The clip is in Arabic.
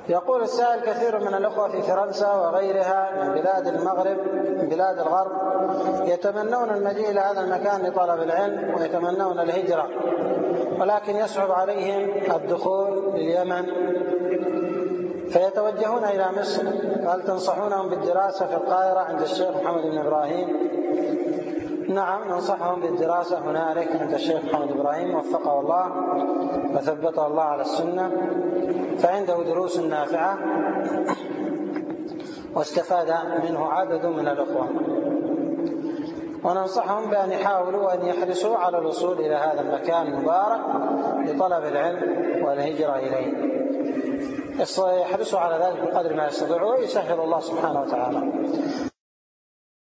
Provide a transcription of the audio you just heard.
يقول السائل: كثير من الأخوة في فرنسا وغيرها من بلاد المغرب من بلاد الغرب يتمنون المجيء إلى هذا المكان لطلب العلم ويتمنون الهجرة، ولكن يصعب عليهم الدخول لليمن فيتوجهون إلى مصر، فهل تنصحونهم بالدراسة في القاهرة عند الشيخ محمد بن إبراهيم؟ نعم، ننصحهم بالدراسة هنالك عند الشيخ محمد إبراهيم وفقه الله وثبته الله على السنة، فعنده دروس نافعة واستفاد منه عدد من الأخوة، وننصحهم بأن يحاولوا وأن يحرصوا على الوصول إلى هذا المكان المبارك لطلب العلم والهجرة إليه، يحرصوا على ذلك بقدر ما يستطيعوا ويسهل الله سبحانه وتعالى.